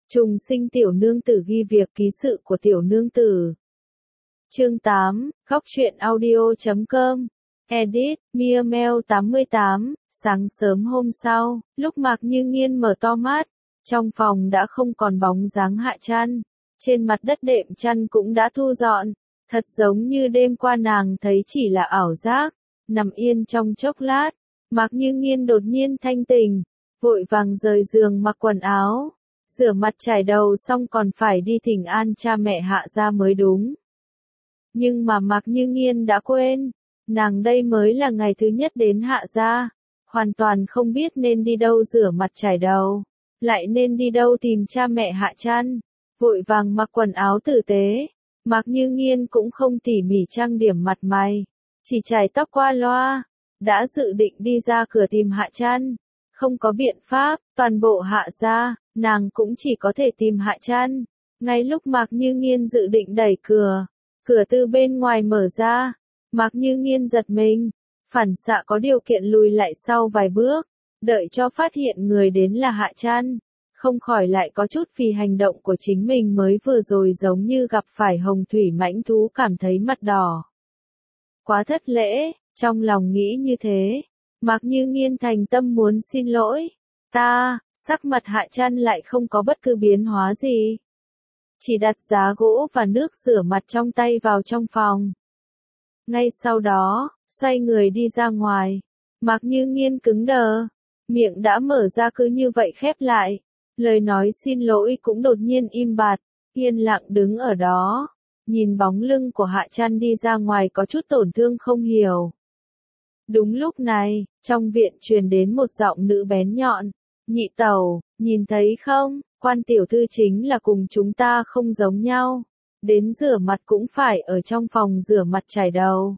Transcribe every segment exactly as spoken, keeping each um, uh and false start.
Trùng sinh tiểu nương tử ghi việc ký sự của tiểu nương tử. Chương tám, góc truyện audio chấm com. Edit, Mia Mel tám mươi tám, sáng sớm hôm sau, lúc Mạc Như Nghiên mở to mắt, trong phòng đã không còn bóng dáng Hạ Trăn, trên mặt đất đệm chăn cũng đã thu dọn, thật giống như đêm qua nàng thấy chỉ là ảo giác, nằm yên trong chốc lát, Mạc Như Nghiên đột nhiên thanh tỉnh, vội vàng rời giường mặc quần áo, rửa mặt chải đầu xong còn phải đi thỉnh an cha mẹ Hạ gia mới đúng. Nhưng mà Mạc Như Nghiên đã quên, nàng đây mới là ngày thứ nhất đến Hạ gia, hoàn toàn không biết nên đi đâu rửa mặt chải đầu, lại nên đi đâu tìm cha mẹ Hạ Trăn, vội vàng mặc quần áo tử tế, Mạc Như Nghiên cũng không tỉ mỉ trang điểm mặt mày, chỉ chải tóc qua loa, đã dự định đi ra cửa tìm Hạ Trăn, không có biện pháp, toàn bộ Hạ gia, nàng cũng chỉ có thể tìm Hạ Trăn. Ngay lúc Mạc Như Nghiên dự định đẩy cửa, cửa từ bên ngoài mở ra, Mạc Như Nghiên giật mình, phản xạ có điều kiện lùi lại sau vài bước, đợi cho phát hiện người đến là Hạ Trăn, không khỏi lại có chút vì hành động của chính mình mới vừa rồi giống như gặp phải hồng thủy mãnh thú cảm thấy mặt đỏ. Quá thất lễ, trong lòng nghĩ như thế, Mạc Như Nghiên thành tâm muốn xin lỗi, ta, sắc mặt Hạ Trăn lại không có bất cứ biến hóa gì. Chỉ đặt giá gỗ và nước rửa mặt trong tay vào trong phòng. Ngay sau đó, xoay người đi ra ngoài, Mạc Như Nghiên cứng đờ, miệng đã mở ra cứ như vậy khép lại, lời nói xin lỗi cũng đột nhiên im bặt, yên lặng đứng ở đó, nhìn bóng lưng của Hạ Trăn đi ra ngoài có chút tổn thương không hiểu. Đúng lúc này, trong viện truyền đến một giọng nữ bén nhọn, nhị tẩu, nhìn thấy không, quan tiểu thư chính là cùng chúng ta không giống nhau, đến rửa mặt cũng phải ở trong phòng rửa mặt chải đầu.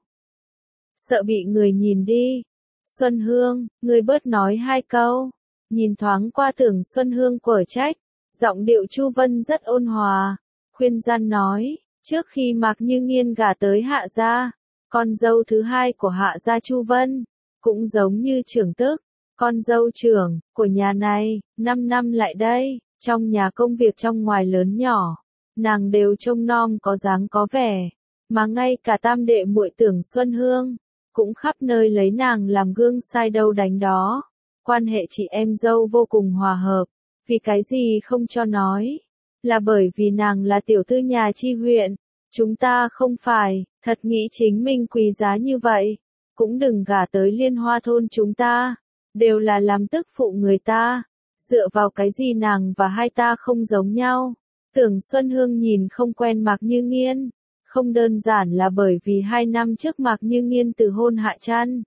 Sợ bị người nhìn đi. Xuân Hương, người bớt nói hai câu, nhìn thoáng qua tưởng Xuân Hương quở trách, giọng điệu Chu Vân rất ôn hòa, khuyên gian nói, trước khi Mạc Như Nghiên gả tới Hạ gia, con dâu thứ hai của Hạ gia Chu Vân, cũng giống như trưởng tức, con dâu trưởng của nhà này, năm năm lại đây, trong nhà công việc trong ngoài lớn nhỏ, nàng đều trông nom có dáng có vẻ, mà ngay cả tam đệ muội tưởng Xuân Hương, cũng khắp nơi lấy nàng làm gương sai đâu đánh đó, quan hệ chị em dâu vô cùng hòa hợp, vì cái gì không cho nói, là bởi vì nàng là tiểu thư nhà chi huyện, chúng ta không phải, thật nghĩ chính mình quý giá như vậy, cũng đừng gả tới Liên Hoa thôn chúng ta, đều là làm tức phụ người ta, dựa vào cái gì nàng và hai ta không giống nhau. Tưởng Xuân Hương nhìn không quen Mạc Như Nghiên, không đơn giản là bởi vì hai năm trước Mạc Như Nghiên từ hôn Hạ Trăn,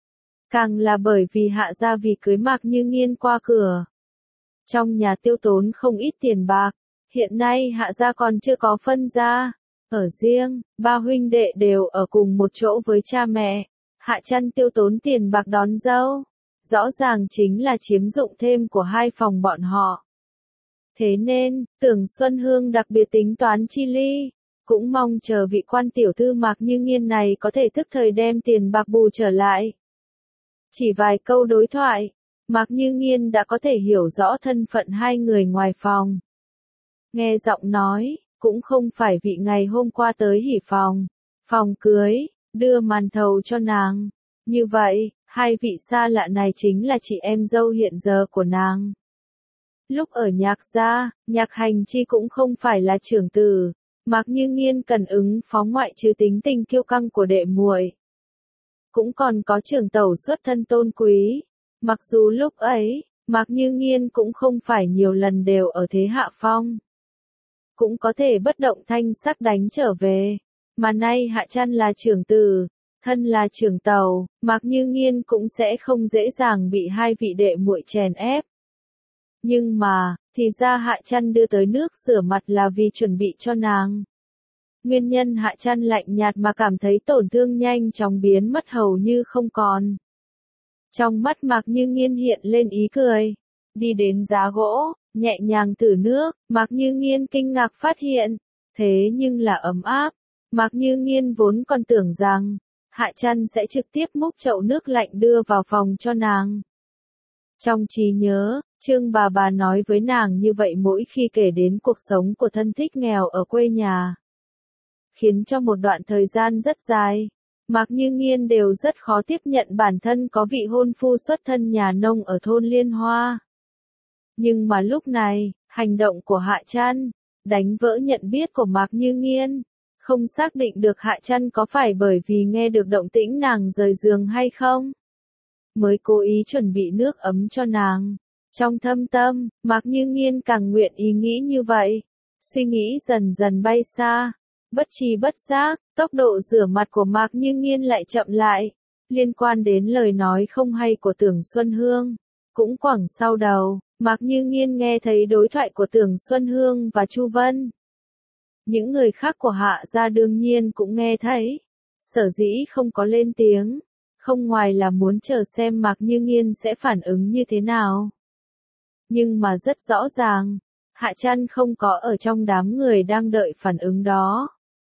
càng là bởi vì Hạ gia vì cưới Mạc Như Nghiên qua cửa. Trong nhà tiêu tốn không ít tiền bạc, hiện nay Hạ gia còn chưa có phân gia, ở riêng, ba huynh đệ đều ở cùng một chỗ với cha mẹ, Hạ Trăn tiêu tốn tiền bạc đón dâu, rõ ràng chính là chiếm dụng thêm của hai phòng bọn họ. Thế nên, tưởng Xuân Hương đặc biệt tính toán chi ly, cũng mong chờ vị quan tiểu thư Mạc Như Nghiên này có thể tức thời đem tiền bạc bù trở lại. Chỉ vài câu đối thoại, Mạc Như Nghiên đã có thể hiểu rõ thân phận hai người ngoài phòng. Nghe giọng nói, cũng không phải vị ngày hôm qua tới hỉ phòng, phòng cưới, đưa màn thầu cho nàng. Như vậy, hai vị xa lạ này chính là chị em dâu hiện giờ của nàng. Lúc ở Nhạc gia, Nhạc Hành Chi cũng không phải là trưởng tử, Mạc Như Nghiên cần ứng phó ngoại trừ tính tình kiêu căng của đệ muội, cũng còn có trưởng tẩu xuất thân tôn quý. Mặc dù lúc ấy, Mạc Như Nghiên cũng không phải nhiều lần đều ở thế hạ phong, cũng có thể bất động thanh sắc đánh trở về, mà nay Hạ Trăn là trưởng tử, thân là trưởng tẩu, Mạc Như Nghiên cũng sẽ không dễ dàng bị hai vị đệ muội chèn ép. Nhưng mà, thì ra Hạ Trăn đưa tới nước rửa mặt là vì chuẩn bị cho nàng. Nguyên nhân Hạ Trăn lạnh nhạt mà cảm thấy tổn thương nhanh chóng biến mất hầu như không còn. Trong mắt Mạc Như Nghiên hiện lên ý cười, đi đến giá gỗ, nhẹ nhàng thử nước, Mạc Như Nghiên kinh ngạc phát hiện, thế nhưng là ấm áp. Mạc Như Nghiên vốn còn tưởng rằng, Hạ Trăn sẽ trực tiếp múc chậu nước lạnh đưa vào phòng cho nàng. Trong trí nhớ, Trương bà bà nói với nàng như vậy mỗi khi kể đến cuộc sống của thân thích nghèo ở quê nhà. Khiến cho một đoạn thời gian rất dài, Mạc Như Nghiên đều rất khó tiếp nhận bản thân có vị hôn phu xuất thân nhà nông ở thôn Liên Hoa. Nhưng mà lúc này, hành động của Hạ Trăn đánh vỡ nhận biết của Mạc Như Nghiên. Không xác định được Hạ Trăn có phải bởi vì nghe được động tĩnh nàng rời giường hay không, mới cố ý chuẩn bị nước ấm cho nàng. Trong thâm tâm, Mạc Như Nghiên càng nguyện ý nghĩ như vậy. Suy nghĩ dần dần bay xa. Bất tri bất giác, tốc độ rửa mặt của Mạc Như Nghiên lại chậm lại. Liên quan đến lời nói không hay của Tưởng Xuân Hương, cũng quẳng sau đầu, Mạc Như Nghiên nghe thấy đối thoại của Tưởng Xuân Hương và Chu Vân. Những người khác của Hạ gia đương nhiên cũng nghe thấy. Sở dĩ không có lên tiếng, không ngoài là muốn chờ xem Mạc Như Nghiên sẽ phản ứng như thế nào. Nhưng mà rất rõ ràng, Hạ Trăn không có ở trong đám người đang đợi phản ứng đó.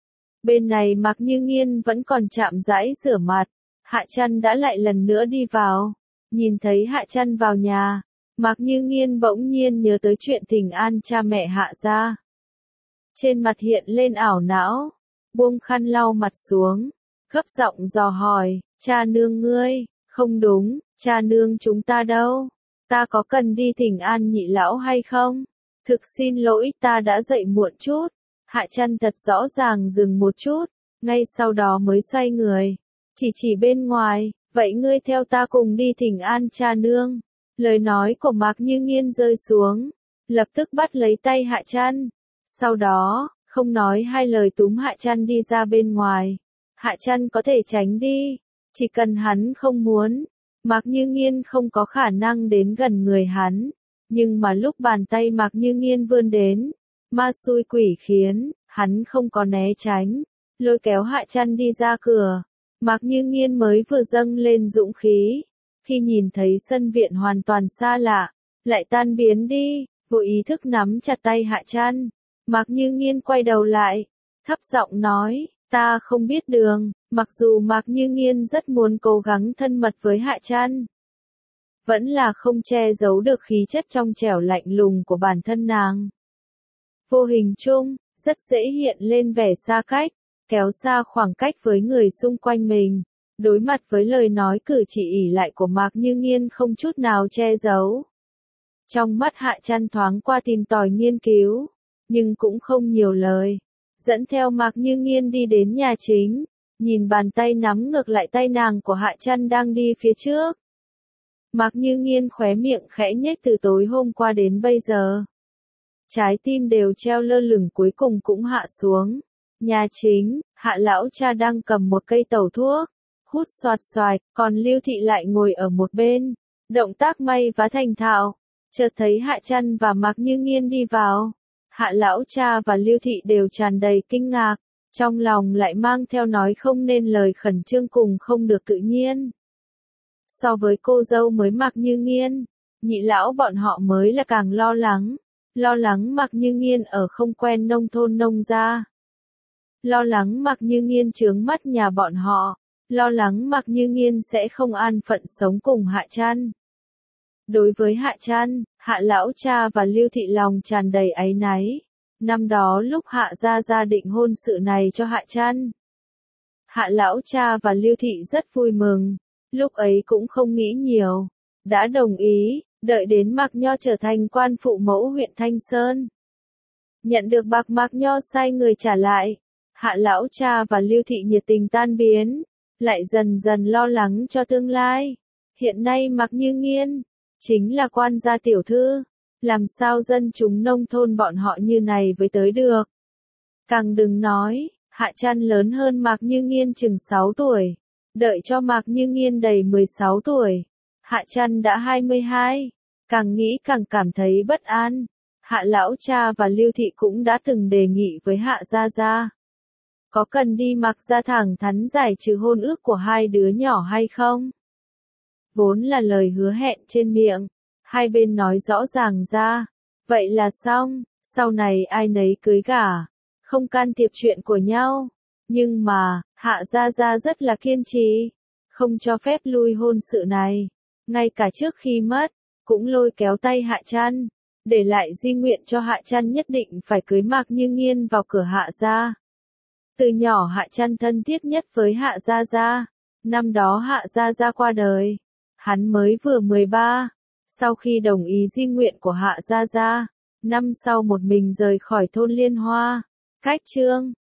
Bên này Mạc Như Nghiên vẫn còn chạm rãi rửa mặt, Hạ Trăn đã lại lần nữa đi vào. Nhìn thấy Hạ Trăn vào nhà, Mạc Như Nghiên bỗng nhiên nhớ tới chuyện thỉnh an cha mẹ Hạ gia. Trên mặt hiện lên ảo não, buông khăn lau mặt xuống, gấp giọng dò hỏi, cha nương ngươi, không đúng, cha nương chúng ta đâu, ta có cần đi thỉnh an nhị lão hay không? Thực xin lỗi ta đã dậy muộn chút. Hạ Trăn thật rõ ràng dừng một chút, ngay sau đó mới xoay người, chỉ chỉ bên ngoài, vậy ngươi theo ta cùng đi thỉnh an cha nương. Lời nói của Mạc Như Nghiên rơi xuống, lập tức bắt lấy tay Hạ Trăn. Sau đó, không nói hai lời túm Hạ Trăn đi ra bên ngoài. Hạ Trăn có thể tránh đi, chỉ cần hắn không muốn. Mạc Như Nghiên không có khả năng đến gần người hắn. Nhưng mà lúc bàn tay Mạc Như Nghiên vươn đến, ma xui quỷ khiến, hắn không có né tránh, lôi kéo Hạ Trăn đi ra cửa. Mạc Như Nghiên mới vừa dâng lên dũng khí, khi nhìn thấy sân viện hoàn toàn xa lạ, lại tan biến đi, vô ý thức nắm chặt tay Hạ Trăn. Mạc Như Nghiên quay đầu lại, thấp giọng nói, ta không biết đường. Mặc dù Mạc Như Nghiên rất muốn cố gắng thân mật với Hạ Trăn, vẫn là không che giấu được khí chất trong trẻo lạnh lùng của bản thân nàng. Vô hình chung, rất dễ hiện lên vẻ xa cách, kéo xa khoảng cách với người xung quanh mình. Đối mặt với lời nói cử chỉ ỷ lại của Mạc Như Nghiên không chút nào che giấu. Trong mắt Hạ Trăn thoáng qua tìm tòi nghiên cứu, nhưng cũng không nhiều lời. Dẫn theo Mạc Như Nghiên đi đến nhà chính, nhìn bàn tay nắm ngược lại tay nàng của Hạ Trăn đang đi phía trước. Mạc Như Nghiên khóe miệng khẽ nhếch từ tối hôm qua đến bây giờ. Trái tim đều treo lơ lửng cuối cùng cũng hạ xuống. Nhà chính, Hạ lão cha đang cầm một cây tẩu thuốc, hút xoạt xoạt, còn Lưu Thị lại ngồi ở một bên, động tác may vá thành thạo. Chợt thấy Hạ Trăn và Mạc Như Nghiên đi vào, Hạ lão cha và Lưu Thị đều tràn đầy kinh ngạc, trong lòng lại mang theo nói không nên lời khẩn trương cùng không được tự nhiên. So với cô dâu mới Mạc Như Nghiên, nhị lão bọn họ mới là càng lo lắng, lo lắng Mạc Như Nghiên ở không quen nông thôn nông gia. Lo lắng Mạc Như Nghiên chướng mắt nhà bọn họ, lo lắng Mạc Như Nghiên sẽ không an phận sống cùng Hạ Trăn. Đối với Hạ Trăn, Hạ lão cha và Lưu Thị lòng tràn đầy áy náy. Năm đó lúc Hạ gia gia định hôn sự này cho Hạ Trăn, Hạ lão cha và Lưu Thị rất vui mừng, lúc ấy cũng không nghĩ nhiều, đã đồng ý, đợi đến Mạc Nho trở thành quan phụ mẫu huyện Thanh Sơn. Nhận được bạc Mạc Nho sai người trả lại, Hạ lão cha và Lưu Thị nhiệt tình tan biến, lại dần dần lo lắng cho tương lai. Hiện nay Mạc Như Nghiên chính là quan gia tiểu thư, làm sao dân chúng nông thôn bọn họ như này với tới được. Càng đừng nói, Hạ Trăn lớn hơn Mạc Như Nghiên chừng sáu tuổi, đợi cho Mạc Như Nghiên đầy mười sáu tuổi, Hạ Trăn đã hai mươi hai, càng nghĩ càng cảm thấy bất an. Hạ lão cha và Lưu Thị cũng đã từng đề nghị với Hạ gia gia, có cần đi Mạc gia thẳng thắn giải trừ hôn ước của hai đứa nhỏ hay không? Vốn là lời hứa hẹn trên miệng, hai bên nói rõ ràng ra, vậy là xong, sau này ai nấy cưới gả, không can thiệp chuyện của nhau. Nhưng mà, Hạ gia gia rất là kiên trì, không cho phép lui hôn sự này. Ngay cả trước khi mất, cũng lôi kéo tay Hạ Trăn, để lại di nguyện cho Hạ Trăn nhất định phải cưới Mạc Như Nghiên vào cửa Hạ gia. Từ nhỏ Hạ Trăn thân thiết nhất với Hạ Gia Gia. Năm đó Hạ Gia Gia qua đời, hắn mới vừa mười ba. Sau khi đồng ý di nguyện của Hạ Gia Gia, năm sau một mình rời khỏi thôn Liên Hoa, cách Trương